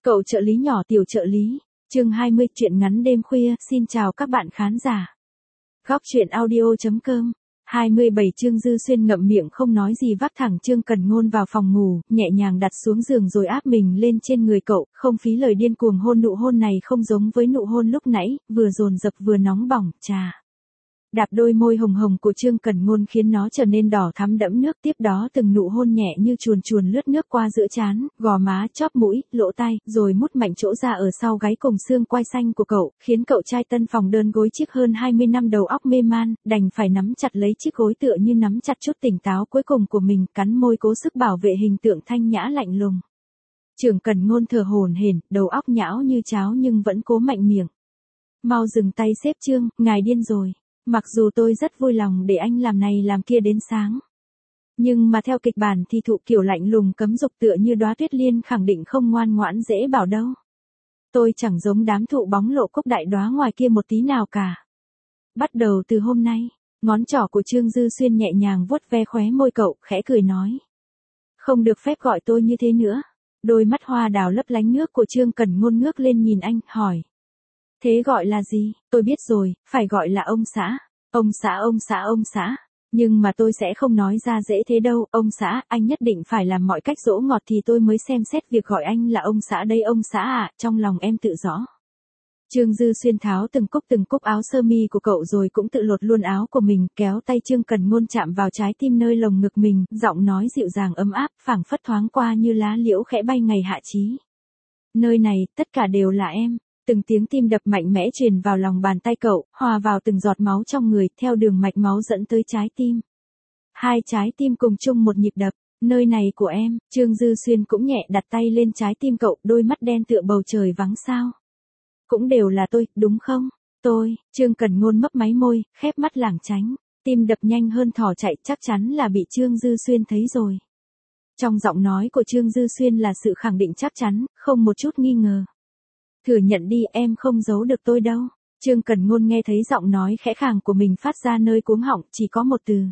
Cậu trợ lý nhỏ tiểu trợ lý, chương 20 truyện ngắn đêm khuya, xin chào các bạn khán giả. Góc truyện audio.com 27 Trương Dư Xuyên ngậm miệng không nói gì vác thẳng Trương Cẩn Ngôn vào phòng ngủ, nhẹ nhàng đặt xuống giường rồi áp mình lên trên người cậu, không phí lời điên cuồng hôn. Nụ hôn này không giống với nụ hôn lúc nãy, vừa dồn dập vừa nóng bỏng, chà. Đạp đôi môi hồng hồng của Trương Cẩn Ngôn khiến nó trở nên đỏ thắm đẫm nước, tiếp đó từng nụ hôn nhẹ như chuồn chuồn lướt nước qua giữa trán, gò má, chóp mũi, lỗ tai, rồi mút mạnh chỗ da ở sau gáy cùng xương quai xanh của cậu, khiến cậu trai tân phòng đơn gối chiếc hơn 20 năm đầu óc mê man, đành phải nắm chặt lấy chiếc gối tựa như nắm chặt chút tỉnh táo cuối cùng của mình, cắn môi cố sức bảo vệ hình tượng thanh nhã lạnh lùng. Trương Cẩn Ngôn thở hổn hển, đầu óc nhão như cháo nhưng vẫn cố mạnh miệng. Mau dừng tay sếp Trương, ngài điên rồi. Mặc dù tôi rất vui lòng để anh làm này làm kia đến sáng. Nhưng mà theo kịch bản thì thụ kiểu lạnh lùng cấm dục tựa như đóa tuyết liên khẳng định không ngoan ngoãn dễ bảo đâu. Tôi chẳng giống đám thụ bóng lộ cốc đại đóa ngoài kia một tí nào cả. Bắt đầu từ hôm nay, ngón trỏ của Trương Dư Xuyên nhẹ nhàng vuốt ve khóe môi cậu, khẽ cười nói. Không được phép gọi tôi như thế nữa. Đôi mắt hoa đào lấp lánh nước của Trương Cẩn Ngôn ngước lên nhìn anh, hỏi. Thế gọi là gì? Tôi biết rồi, phải gọi là ông xã. Ông xã. Nhưng mà tôi sẽ không nói ra dễ thế đâu, ông xã, anh nhất định phải làm mọi cách dỗ ngọt thì tôi mới xem xét việc gọi anh là ông xã đây ông xã à, trong lòng em tự rõ. Trương Dư Xuyên tháo từng cúc áo sơ mi của cậu rồi cũng tự lột luôn áo của mình, kéo tay Trương Cẩn Ngôn chạm vào trái tim nơi lồng ngực mình, giọng nói dịu dàng ấm áp, phảng phất thoáng qua như lá liễu khẽ bay ngày hạ chí. Nơi này, tất cả đều là em. Từng tiếng tim đập mạnh mẽ truyền vào lòng bàn tay cậu, hòa vào từng giọt máu trong người, theo đường mạch máu dẫn tới trái tim. Hai trái tim cùng chung một nhịp đập, nơi này của em. Trương Dư Xuyên cũng nhẹ đặt tay lên trái tim cậu, đôi mắt đen tựa bầu trời vắng sao. Cũng đều là tôi, đúng không? Tôi, Trương Cẩn Ngôn mấp máy môi, khép mắt lảng tránh, tim đập nhanh hơn thỏ chạy, chắc chắn là bị Trương Dư Xuyên thấy rồi. Trong giọng nói của Trương Dư Xuyên là sự khẳng định chắc chắn, không một chút nghi ngờ. Thừa nhận đi, em không giấu được tôi đâu. Trương Cẩn Ngôn nghe thấy giọng nói khẽ khàng của mình phát ra nơi cuống họng, chỉ có một từ.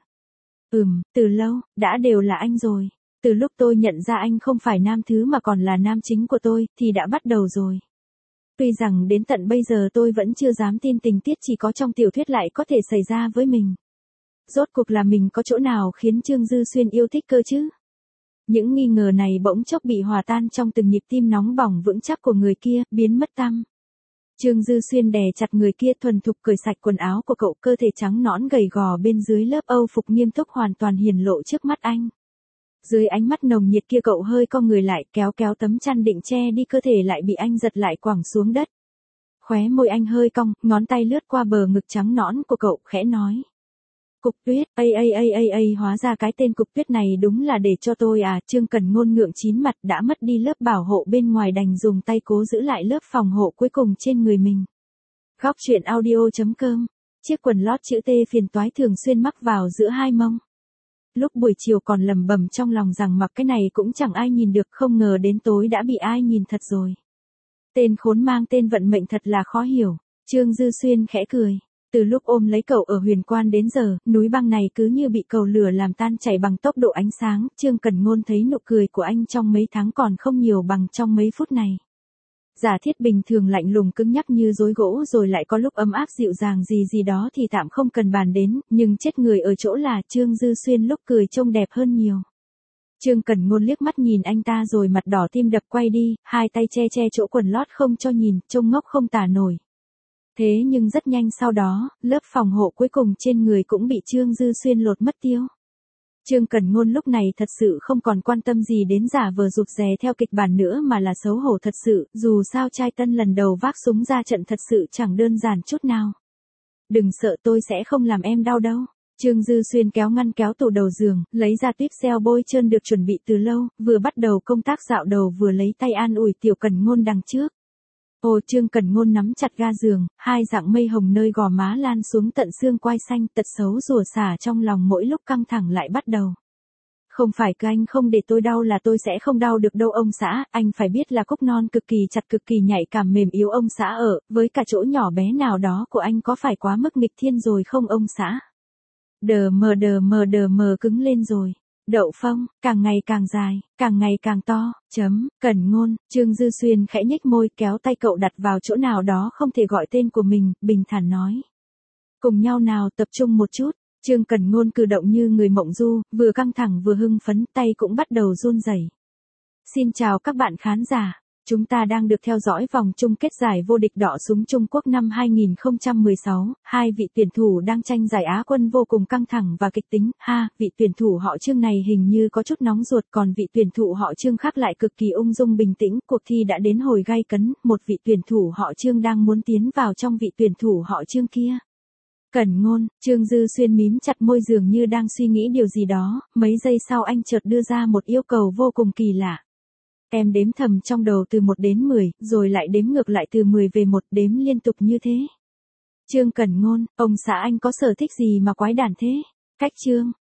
Từ lâu, đã đều là anh rồi. Từ lúc tôi nhận ra anh không phải nam thứ mà còn là nam chính của tôi, thì đã bắt đầu rồi. Tuy rằng đến tận bây giờ tôi vẫn chưa dám tin tình tiết chỉ có trong tiểu thuyết lại có thể xảy ra với mình. Rốt cuộc là mình có chỗ nào khiến Trương Dư Xuyên yêu thích cơ chứ? Những nghi ngờ này bỗng chốc bị hòa tan trong từng nhịp tim nóng bỏng vững chắc của người kia, biến mất tăm. Trương Dư Xuyên đè chặt người kia thuần thục cởi sạch quần áo của cậu, cơ thể trắng nõn gầy gò bên dưới lớp âu phục nghiêm túc hoàn toàn hiển lộ trước mắt anh. Dưới ánh mắt nồng nhiệt kia cậu hơi co người lại, kéo tấm chăn định che đi cơ thể lại bị anh giật lại quẳng xuống đất. Khóe môi anh hơi cong, ngón tay lướt qua bờ ngực trắng nõn của cậu, khẽ nói. Cục tuyết, hóa ra cái tên cục tuyết này đúng là để cho tôi à. Trương Cẩn Ngôn ngượng chín mặt, đã mất đi lớp bảo hộ bên ngoài đành dùng tay cố giữ lại lớp phòng hộ cuối cùng trên người mình. Góc truyện audio.com, chiếc quần lót chữ T phiền toái thường xuyên mắc vào giữa hai mông. Lúc buổi chiều còn lẩm bẩm trong lòng rằng mặc cái này cũng chẳng ai nhìn được, không ngờ đến tối đã bị ai nhìn thật rồi. Tên khốn mang tên vận mệnh thật là khó hiểu. Trương Dư Xuyên khẽ cười. Từ lúc ôm lấy cậu ở Huyền Quan đến giờ, núi băng này cứ như bị cầu lửa làm tan chảy bằng tốc độ ánh sáng, Trương Cẩn Ngôn thấy nụ cười của anh trong mấy tháng còn không nhiều bằng trong mấy phút này. Giả thiết bình thường lạnh lùng cứng nhắc như dối gỗ rồi lại có lúc ấm áp dịu dàng gì đó thì tạm không cần bàn đến, nhưng chết người ở chỗ là Trương Dư Xuyên lúc cười trông đẹp hơn nhiều. Trương Cẩn Ngôn liếc mắt nhìn anh ta rồi mặt đỏ tim đập quay đi, hai tay che chỗ quần lót không cho nhìn, trông ngốc không tả nổi. Thế nhưng rất nhanh sau đó, lớp phòng hộ cuối cùng trên người cũng bị Trương Dư Xuyên lột mất tiêu. Trương Cẩn Ngôn lúc này thật sự không còn quan tâm gì đến giả vờ rụt rè theo kịch bản nữa mà là xấu hổ thật sự, dù sao trai tân lần đầu vác súng ra trận thật sự chẳng đơn giản chút nào. Đừng sợ, tôi sẽ không làm em đau đâu. Trương Dư Xuyên kéo tủ đầu giường, lấy ra tuyếp xeo bôi trơn được chuẩn bị từ lâu, vừa bắt đầu công tác dạo đầu vừa lấy tay an ủi tiểu Cẩn Ngôn đằng trước. Trương Cẩn Ngôn nắm chặt ga giường, hai dạng mây hồng nơi gò má lan xuống tận xương quai xanh, tật xấu rủa xả trong lòng mỗi lúc căng thẳng lại bắt đầu. Không phải cứ anh không để tôi đau là tôi sẽ không đau được đâu ông xã, anh phải biết là cúc non cực kỳ chặt cực kỳ nhạy cảm mềm yếu ông xã ở, với cả chỗ nhỏ bé nào đó của anh có phải quá mức nghịch thiên rồi không ông xã? Đờ mờ cứng lên rồi. Đậu phông, càng ngày càng dài, càng ngày càng to, Cẩn Ngôn, Trương Dư Xuyên khẽ nhếch môi kéo tay cậu đặt vào chỗ nào đó không thể gọi tên của mình, bình thản nói. Cùng nhau nào, tập trung một chút. Trương Cẩn Ngôn cử động như người mộng du, vừa căng thẳng vừa hưng phấn, tay cũng bắt đầu run rẩy. Xin chào các bạn khán giả. Chúng ta đang được theo dõi vòng chung kết giải vô địch đọ súng Trung Quốc năm 2016, hai vị tuyển thủ đang tranh giải Á quân vô cùng căng thẳng và kịch tính, vị tuyển thủ họ Trương này hình như có chút nóng ruột, còn vị tuyển thủ họ Trương khác lại cực kỳ ung dung bình tĩnh, cuộc thi đã đến hồi gay cấn, một vị tuyển thủ họ Trương đang muốn tiến vào trong vị tuyển thủ họ Trương kia. Cẩn Ngôn, Trương Dư Xuyên mím chặt môi dường như đang suy nghĩ điều gì đó, mấy giây sau anh chợt đưa ra một yêu cầu vô cùng kỳ lạ. Em đếm thầm trong đầu từ 1 đến 10, rồi lại đếm ngược lại từ 10 về 1, đếm liên tục như thế. Trương Cẩn Ngôn, ông xã anh có sở thích gì mà quái đản thế? Cách Trương,